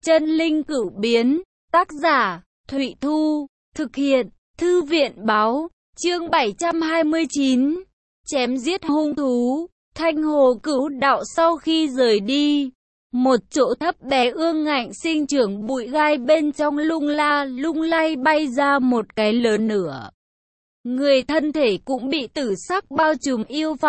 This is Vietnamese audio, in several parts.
Chân linh cửu biến, tác giả, Thụy Thu, thực hiện, Thư viện báo, chương 729, chém giết hung thú. Thanh Hồ Cửu Đạo sau khi rời đi, một chỗ thấp bé ương ngạnh sinh trưởng bụi gai bên trong lung lay bay ra một cái lớn nửa. Người thân thể cũng bị tử sắc bao trùm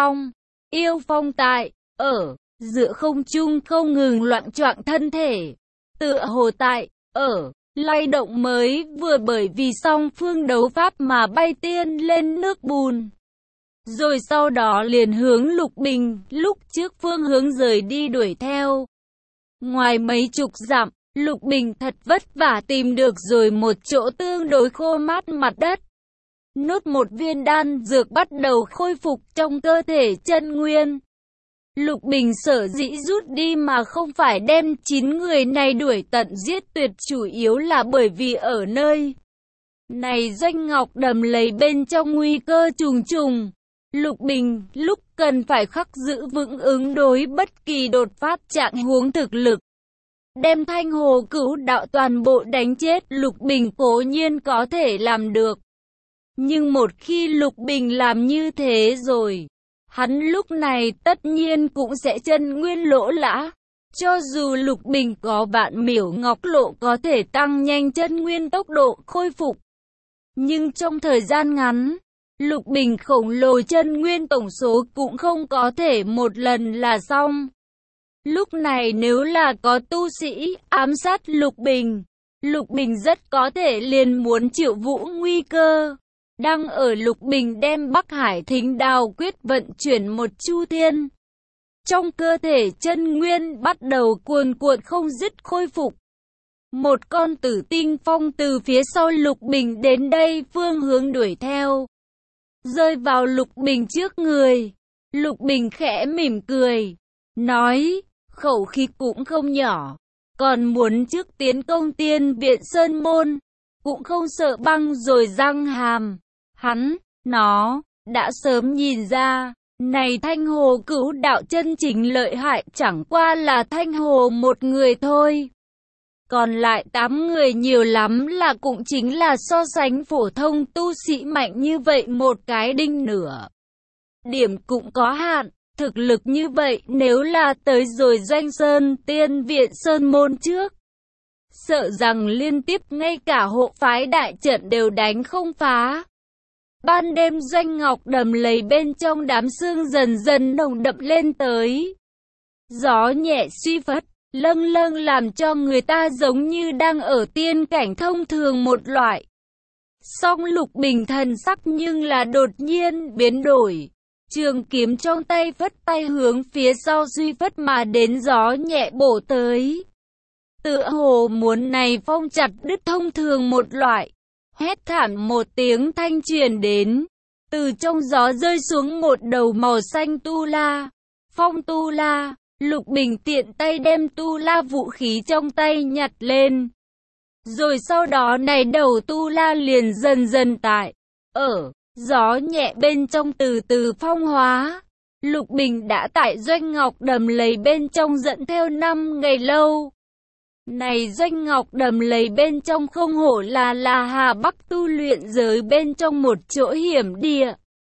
yêu phong tại, ở, giữa không trung không ngừng loạng choạng thân thể, tựa hồ tại, ở, lay động mới vừa bởi vì song phương đấu pháp mà bay tiên lên nước bùn. Rồi sau đó liền hướng Lục Bình, lúc trước phương hướng rời đi đuổi theo. Ngoài mấy chục dặm, Lục Bình thật vất vả tìm được rồi một chỗ tương đối khô mát mặt đất. Nuốt một viên đan dược bắt đầu khôi phục trong cơ thể chân nguyên. Lục Bình sở dĩ rút đi mà không phải đem 9 người này đuổi tận giết tuyệt, chủ yếu là bởi vì ở nơi này Doanh Ngọc Đầm Lầy bên trong nguy cơ trùng trùng. Lục Bình lúc cần phải khắc giữ vững ứng đối bất kỳ đột phát trạng huống thực lực. Đem Thanh Hồ Cửu Đạo toàn bộ đánh chết, Lục Bình cố nhiên có thể làm được. Nhưng một khi Lục Bình làm như thế rồi, hắn lúc này tất nhiên cũng sẽ chân nguyên lỗ lã. Cho dù Lục Bình có vạn miểu ngọc lộ có thể tăng nhanh chân nguyên tốc độ khôi phục, nhưng trong thời gian ngắn, Lục Bình khổng lồ chân nguyên tổng số cũng không có thể một lần là xong. Lúc này nếu là có tu sĩ ám sát Lục Bình rất có thể liền muốn chịu vũ nguy cơ. Đang ở Lục Bình đem Bắc Hải Thính Đào quyết vận chuyển một chu thiên. Trong cơ thể chân nguyên bắt đầu cuồn cuộn không dứt khôi phục. Một con tử tinh phong từ phía sau Lục Bình đến đây phương hướng đuổi theo. Rơi vào Lục Bình trước người. Lục Bình khẽ mỉm cười, nói, khẩu khí cũng không nhỏ. Còn muốn trước tiến công Tiên Viện Sơn Môn, cũng không sợ băng rồi răng hàm. Nó đã sớm nhìn ra, này Thanh Hồ Cửu Đạo chân chính lợi hại chẳng qua là Thanh Hồ một người thôi. Còn lại 8 người nhiều lắm là cũng chính là so sánh phổ thông tu sĩ mạnh như vậy một cái đinh nửa. Điểm cũng có hạn, thực lực như vậy nếu là tới rồi Doanh Sơn Tiên Viện Sơn Môn trước, sợ rằng liên tiếp ngay cả hộ phái đại trận đều đánh không phá. Ban đêm Doanh Ngọc Đầm Lầy bên trong đám sương dần dần nồng đậm lên tới. Gió nhẹ suy phất, lâng lâng làm cho người ta giống như đang ở tiên cảnh thông thường một loại. Song Lục Bình thần sắc nhưng là đột nhiên biến đổi. Trường kiếm trong tay phất tay hướng phía sau suy phất mà đến, gió nhẹ bổ tới. Tựa hồ muốn này phong chặt đứt thông thường một loại. Hét thảm một tiếng thanh truyền đến. Từ trong gió rơi xuống một đầu màu xanh tu la. Phong tu la. Lục Bình tiện tay đem tu la vũ khí trong tay nhặt lên. Rồi sau đó này đầu tu la liền dần dần tại, ở, gió nhẹ bên trong từ từ phong hóa. Lục Bình đã tại Doanh Ngọc Đầm Lầy bên trong dẫn theo 5 ngày lâu. Này Doanh Ngọc Đầm Lầy bên trong không hổ là Hà Bắc tu luyện giới bên trong một chỗ hiểm địa.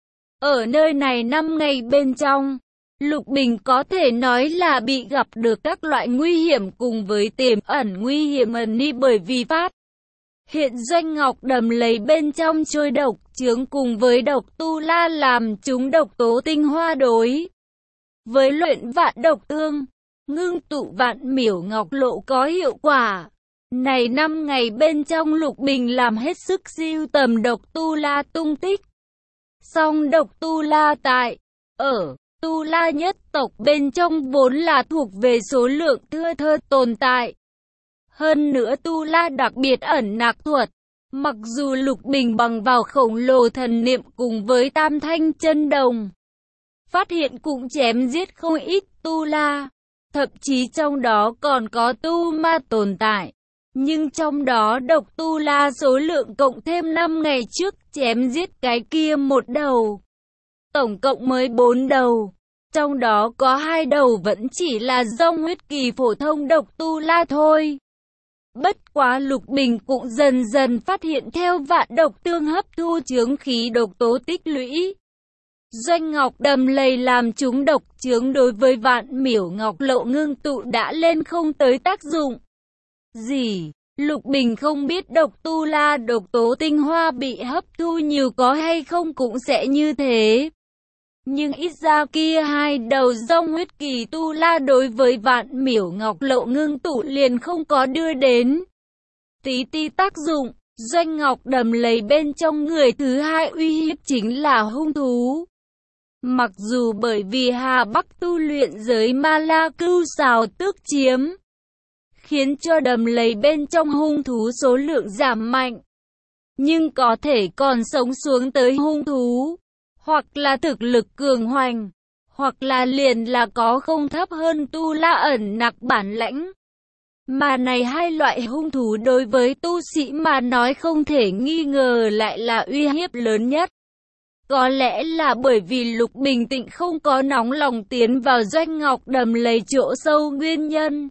Ở nơi này 5 ngày bên trong, Lục Bình có thể nói là bị gặp được các loại nguy hiểm cùng với tiềm ẩn nguy hiểm ẩn đi, bởi vì phát hiện Doanh Ngọc Đầm Lầy bên trong trôi độc chướng cùng với độc tu la làm chúng độc tố tinh hoa đối với luyện vạn độc tương, ngưng tụ vạn miểu ngọc lộ có hiệu quả. Này 5 ngày bên trong Lục Bình làm hết sức sưu tầm độc tu la tung tích. Song độc tu la tại, ở, tu la nhất tộc bên trong vốn là thuộc về số lượng thưa thớt tồn tại. Hơn nữa tu la đặc biệt ẩn nặc thuật. Mặc dù Lục Bình bằng vào khổng lồ thần niệm cùng với tam thanh chân đồng, phát hiện cũng chém giết không ít tu la. Thậm chí trong đó còn có tu ma tồn tại. Nhưng trong đó độc tu la số lượng cộng thêm 5 ngày trước chém giết cái kia một đầu. Tổng cộng mới 4 đầu. Trong đó có 2 đầu vẫn chỉ là do huyết kỳ phổ thông độc tu la thôi. Bất quá Lục Bình cũng dần dần phát hiện theo vạn độc tương hấp thu chướng khí độc tố tích lũy. Doanh ngọc đầm lầy làm chúng độc chướng đối với vạn miểu ngọc lậu ngưng tụ đã lên không tới tác dụng gì. Lục Bình không biết độc tu la độc tố tinh hoa bị hấp thu nhiều có hay không cũng sẽ như thế. Nhưng ít ra kia hai đầu rông huyết kỳ tu la đối với vạn miểu ngọc lậu ngưng tụ liền không có đưa đến tí ti tác dụng. Doanh ngọc đầm lầy bên trong người thứ hai uy hiếp chính là hung thú. Mặc dù bởi vì Hà Bắc tu luyện giới ma la cưu xào tước chiếm, khiến cho đầm lầy bên trong hung thú số lượng giảm mạnh, nhưng có thể còn sống xuống tới hung thú, hoặc là thực lực cường hoành, hoặc là liền là có không thấp hơn tu la ẩn nặc bản lãnh. Mà này hai loại hung thú đối với tu sĩ mà nói không thể nghi ngờ lại là uy hiếp lớn nhất. Có lẽ là bởi vì Lục Bình Tịnh không có nóng lòng tiến vào doanh ngọc đầm lầy chỗ sâu nguyên nhân.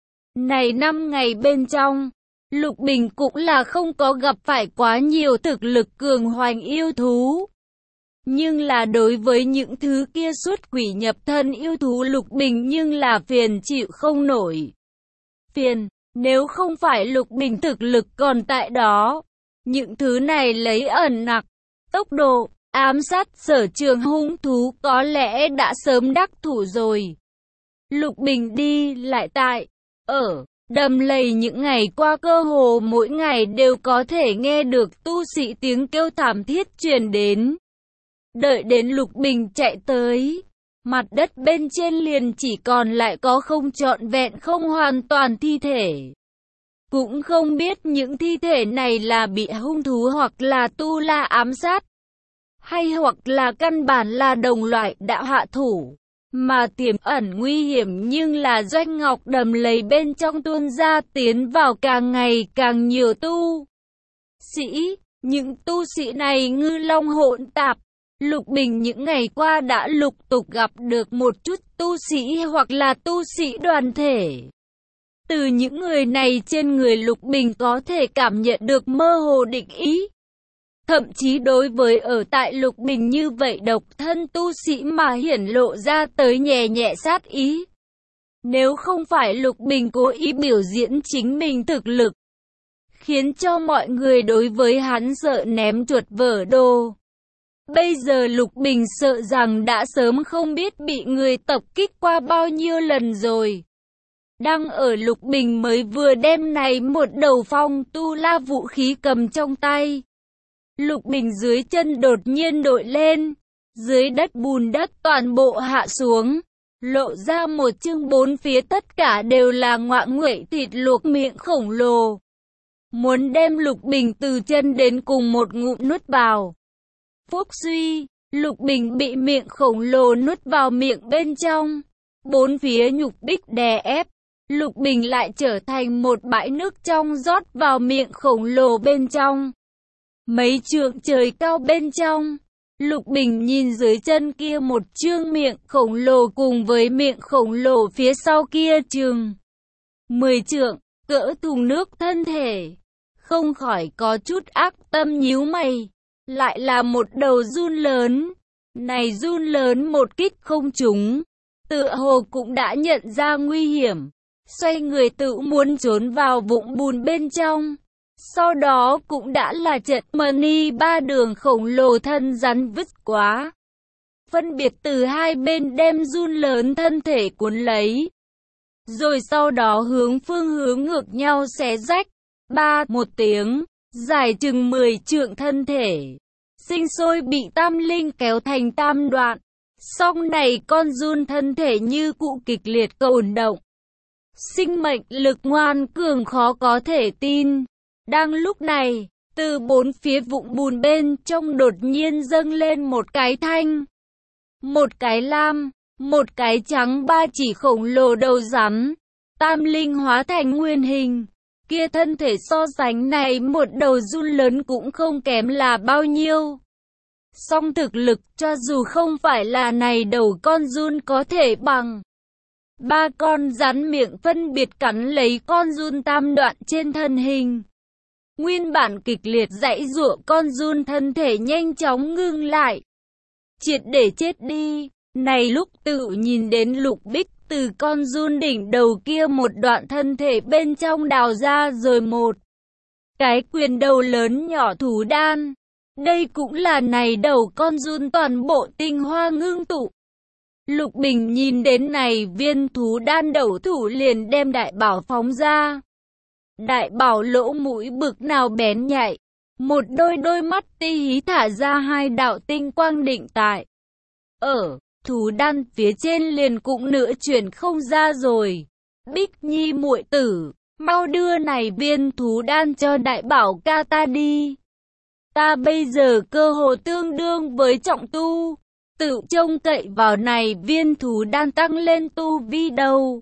Này 5 ngày bên trong, Lục Bình cũng là không có gặp phải quá nhiều thực lực cường hoành yêu thú. Nhưng là đối với những thứ kia xuất quỷ nhập thân yêu thú Lục Bình nhưng là phiền chịu không nổi. Phiền, nếu không phải Lục Bình thực lực còn tại đó, những thứ này lấy ẩn nặc, tốc độ, ám sát sở trường hung thú có lẽ đã sớm đắc thủ rồi. Lục Bình đi lại tại, ở đầm lầy những ngày qua cơ hồ mỗi ngày đều có thể nghe được tu sĩ tiếng kêu thảm thiết truyền đến. Đợi đến Lục Bình chạy tới, mặt đất bên trên liền chỉ còn lại có không trọn vẹn không hoàn toàn thi thể. Cũng không biết những thi thể này là bị hung thú hoặc là tu la ám sát, hay hoặc là căn bản là đồng loại đã hạ thủ, mà tiềm ẩn nguy hiểm nhưng là doanh ngọc đầm lầy bên trong tuôn ra tiến vào càng ngày càng nhiều tu sĩ. Những tu sĩ này ngư long hỗn tạp. Lục Bình những ngày qua đã lục tục gặp được một chút tu sĩ hoặc là tu sĩ đoàn thể. Từ những người này trên người Lục Bình có thể cảm nhận được mơ hồ định ý. Thậm chí đối với ở tại Lục Bình như vậy độc thân tu sĩ mà hiển lộ ra tới nhẹ nhẹ sát ý. Nếu không phải Lục Bình cố ý biểu diễn chính mình thực lực, khiến cho mọi người đối với hắn sợ ném chuột vỡ đồ. Bây giờ Lục Bình sợ rằng đã sớm không biết bị người tập kích qua bao nhiêu lần rồi. Đang ở Lục Bình mới vừa đem này một đầu phong tu la vũ khí cầm trong tay. Lục Bình dưới chân đột nhiên đội lên, dưới đất bùn đất toàn bộ hạ xuống, lộ ra một chương bốn phía tất cả đều là ngoạng nguậy thịt luộc miệng khổng lồ. Muốn đem Lục Bình từ chân đến cùng một ngụm nuốt vào. Phúc suy, Lục Bình bị miệng khổng lồ nuốt vào miệng bên trong. Bốn phía nhục bích đè ép, Lục Bình lại trở thành một bãi nước trong rót vào miệng khổng lồ bên trong. Mấy trượng trời cao bên trong, Lục Bình nhìn dưới chân kia một trương miệng khổng lồ cùng với miệng khổng lồ phía sau kia chừng 10 trượng, cỡ thùng nước thân thể. Không khỏi có chút ác tâm nhíu mày. Lại là một đầu giun lớn. Này giun lớn một kích không trúng, tựa hồ cũng đã nhận ra nguy hiểm, xoay người tự muốn trốn vào vũng bùn bên trong. Sau đó cũng đã là trận mani ba đường khổng lồ thân rắn vứt quá. Phân biệt từ hai bên đem giun lớn thân thể cuốn lấy. Rồi sau đó hướng phương hướng ngược nhau xé rách. Một tiếng, dài chừng 10 trượng thân thể. Sinh sôi bị tam linh kéo thành tam đoạn. Song này con giun thân thể như cụ kịch liệt cổn động. Sinh mệnh lực ngoan cường khó có thể tin. Đang lúc này, từ bốn phía vũng bùn bên trong đột nhiên dâng lên một cái thanh, một cái lam, một cái trắng, ba chỉ khổng lồ đầu rắn. Tam linh hóa thành nguyên hình. Kia thân thể so sánh này một đầu giun lớn cũng không kém là bao nhiêu. Song thực lực cho dù không phải là này đầu con giun có thể bằng. Ba con rắn miệng phân biệt cắn lấy con giun tam đoạn trên thân hình. Nguyên bản kịch liệt giãy giụa, con giun thân thể nhanh chóng ngưng lại, triệt để chết đi. Này lúc Tự nhìn đến Lục Bích từ con giun đỉnh đầu kia một đoạn thân thể bên trong đào ra, rồi một cái quyền đầu lớn nhỏ thú đan. Đây cũng là này đầu con giun toàn bộ tinh hoa ngưng tụ. Lục Bình nhìn đến này viên thú đan đầu thủ liền đem đại bảo phóng ra. Đại bảo lỗ mũi bực nào bén nhạy, một đôi mắt ti hí thả ra hai đạo tinh quang định tại. Ở thú đan phía trên liền cũng nữa chuyển không ra rồi. Bích Nhi muội tử, mau đưa này viên thú đan cho đại bảo ca ta đi. Ta bây giờ cơ hồ tương đương với trọng tu, Tự trông cậy vào này viên thú đan tăng lên tu vi đầu.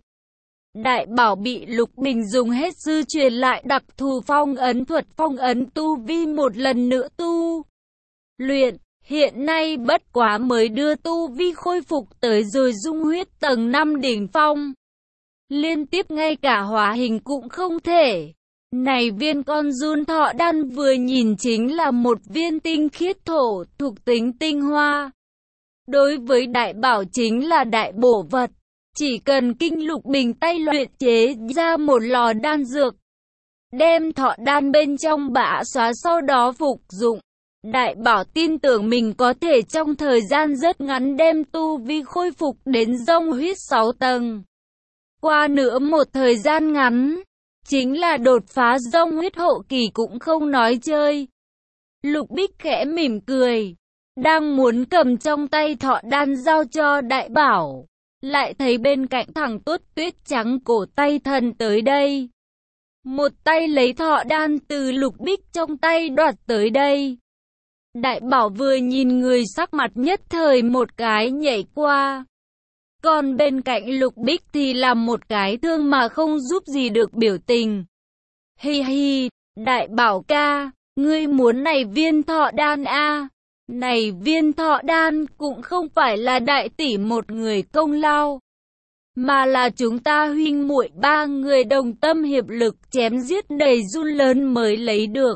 Đại bảo bị Lục Bình dùng hết sư truyền lại đặc thù phong ấn thuật phong ấn tu vi một lần nữa tu luyện. Hiện nay bất quá mới đưa tu vi khôi phục tới rồi dung huyết tầng 5 đỉnh phong. Liên tiếp ngay cả hóa hình cũng không thể. Này viên con giun thọ đan vừa nhìn chính là một viên tinh khiết thổ thuộc tính tinh hoa. Đối với đại bảo chính là đại bổ vật. Chỉ cần kinh Lục Bình tay luyện chế ra một lò đan dược, đem thọ đan bên trong bã xóa sau đó phục dụng. Đại bảo tin tưởng mình có thể trong thời gian rất ngắn đem tu vi khôi phục đến dung huyết 6 tầng. Qua nữa một thời gian ngắn, chính là đột phá dung huyết hậu kỳ cũng không nói chơi. Lục Bích khẽ mỉm cười, đang muốn cầm trong tay thọ đan giao cho đại bảo, lại thấy bên cạnh thằng Tuốt Tuyết Trắng cổ tay thần tới đây. Một tay lấy thọ đan từ Lục Bích trong tay đoạt tới đây. Đại bảo vừa nhìn người sắc mặt nhất thời một cái nhảy qua. Còn bên cạnh Lục Bích thì làm một cái thương mà không giúp gì được biểu tình. Hi hi, đại bảo ca, ngươi muốn này viên thọ đan a? Này viên thọ đan cũng không phải là đại tỷ một người công lao, mà là chúng ta huynh muội ba người đồng tâm hiệp lực chém giết đầy giun lớn mới lấy được.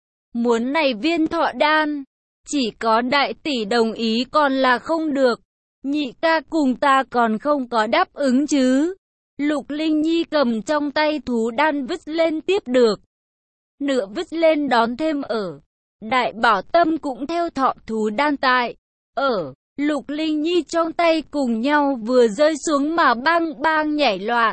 Muốn này viên thọ đan, chỉ có đại tỷ đồng ý còn là không được. Nhị ca cùng ta còn không có đáp ứng chứ. Lục Linh Nhi cầm trong tay thú đan vứt lên tiếp được. Nửa vứt lên đón thêm ở. Đại bảo tâm cũng theo thọ thú đan tại. Ở, Lục Linh Nhi trong tay cùng nhau vừa rơi xuống mà bang bang nhảy loạn.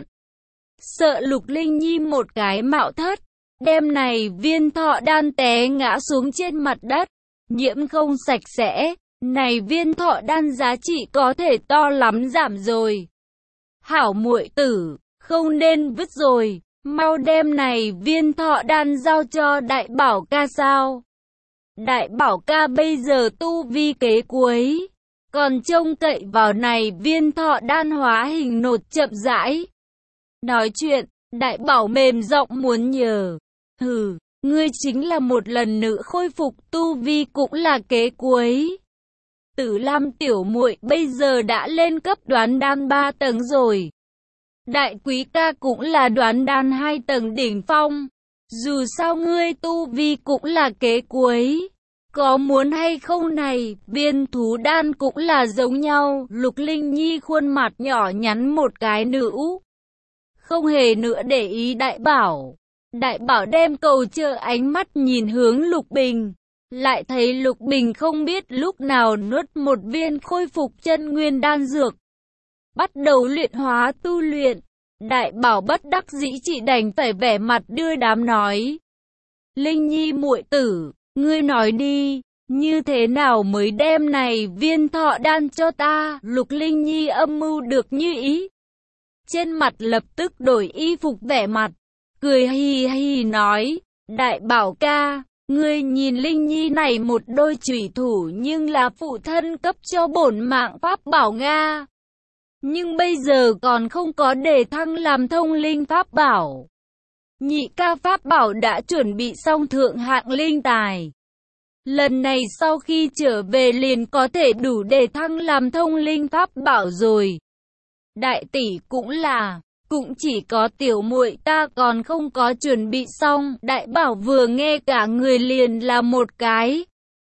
Sợ Lục Linh Nhi một cái mạo thất, đem này viên thọ đan té ngã xuống trên mặt đất. Nhiễm không sạch sẽ, này viên thọ đan giá trị có thể to lắm giảm rồi. Hảo muội tử, không nên vứt rồi, mau đem này viên thọ đan giao cho đại bảo ca sao. Đại bảo ca bây giờ tu vi kế cuối, còn trông cậy vào này viên thọ đan hóa hình nột chậm rãi. Nói chuyện, đại bảo mềm giọng muốn nhờ. Hừ, ngươi chính là một lần nữa khôi phục tu vi cũng là kế cuối. Tử Lam tiểu muội bây giờ đã lên cấp đoán đan 3 tầng rồi. Đại quý ca cũng là đoán đan 2 tầng đỉnh phong. Dù sao ngươi tu vi cũng là kế cuối. Có muốn hay không này, viên thú đan cũng là giống nhau. Lục Linh Nhi khuôn mặt nhỏ nhắn một cái nữ. Không hề nữa để ý đại bảo. Đại bảo đem cầu chờ ánh mắt nhìn hướng Lục Bình. Lại thấy Lục Bình không biết lúc nào nuốt một viên khôi phục chân nguyên đan dược. Bắt đầu luyện hóa tu luyện. Đại bảo bất đắc dĩ chỉ đành phải vẻ mặt đưa đám nói. Linh Nhi muội tử, ngươi nói đi, như thế nào mới đem này viên thọ đan cho ta? Lục Linh Nhi âm mưu được như ý. Trên mặt lập tức đổi y phục vẻ mặt, cười hi hi nói, đại bảo ca, ngươi nhìn Linh Nhi này một đôi chủy thủ nhưng là phụ thân cấp cho bổn mạng pháp bảo Nga. Nhưng bây giờ còn không có đề thăng làm thông linh pháp bảo. Nhị ca pháp bảo đã chuẩn bị xong thượng hạng linh tài. Lần này sau khi trở về liền có thể đủ đề thăng làm thông linh pháp bảo rồi. đại tỷ cũng là, cũng chỉ có tiểu muội ta còn không có chuẩn bị xong. Đại bảo vừa nghe cả người liền là một cái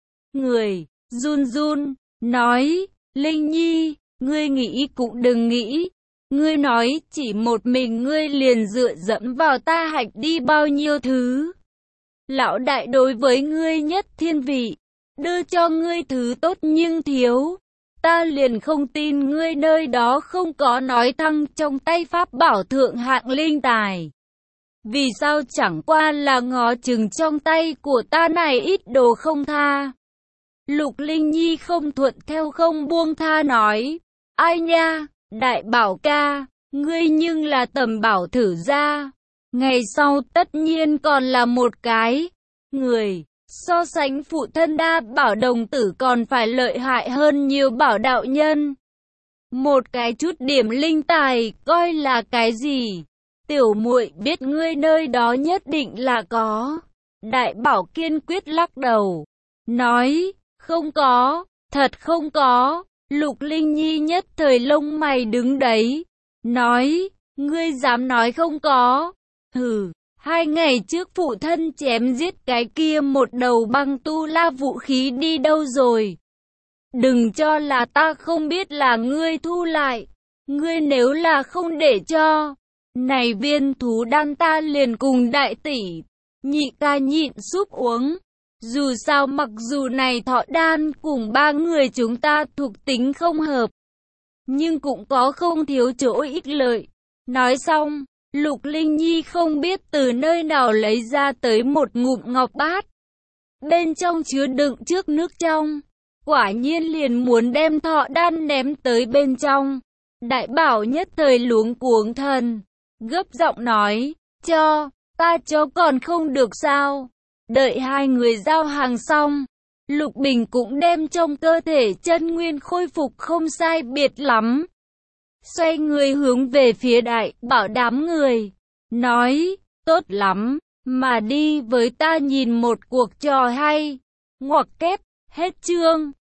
người, run run, nói, Linh Nhi, ngươi nghĩ cũng đừng nghĩ. Ngươi nói chỉ một mình ngươi liền dựa dẫm vào ta hạch đi bao nhiêu thứ. Lão đại đối với ngươi nhất thiên vị, đưa cho ngươi thứ tốt nhưng thiếu. Ta liền không tin ngươi nơi đó không có nói thăng trong tay pháp bảo thượng hạng linh tài. Vì sao chẳng qua là ngó chừng trong tay của ta này ít đồ không tha. Lục Linh Nhi không thuận theo không buông tha nói, ai nha, đại bảo ca, ngươi nhưng là tầm bảo thử ra. Ngày sau tất nhiên còn là một cái người, so sánh phụ thân đa bảo đồng tử còn phải lợi hại hơn nhiều bảo đạo nhân. Một cái chút điểm linh tài, coi là cái gì? Tiểu muội biết ngươi nơi đó nhất định là có. Đại bảo kiên quyết lắc đầu, nói, không có, thật không có. Lục Linh Nhi nhất thời lông mày đứng đấy, nói, ngươi dám nói không có? Hừ, 2 ngày trước phụ thân chém giết cái kia một đầu băng tu la vũ khí đi đâu rồi? Đừng cho là ta không biết là ngươi thu lại. Ngươi nếu là không để cho, này viên thú đan ta liền cùng đại tỷ, nhị ca nhịn súp uống. Dù sao mặc dù này thọ đan cùng 3 người chúng ta thuộc tính không hợp, nhưng cũng có không thiếu chỗ ích lợi. Nói xong, Lục Linh Nhi không biết từ nơi nào lấy ra tới một ngụm ngọc bát. Bên trong chứa đựng trước nước trong. Quả nhiên liền muốn đem thọ đan ném tới bên trong. Đại bảo nhất thời luống cuống thần, gấp giọng nói, ta cho còn không được sao? Đợi 2 người giao hàng xong, Lục Bình cũng đem trong cơ thể chân nguyên khôi phục không sai biệt lắm. Xoay người hướng về phía đại bảo đám người, nói, tốt lắm, mà đi với ta nhìn một cuộc trò hay. Ngoặc kép, hết chương.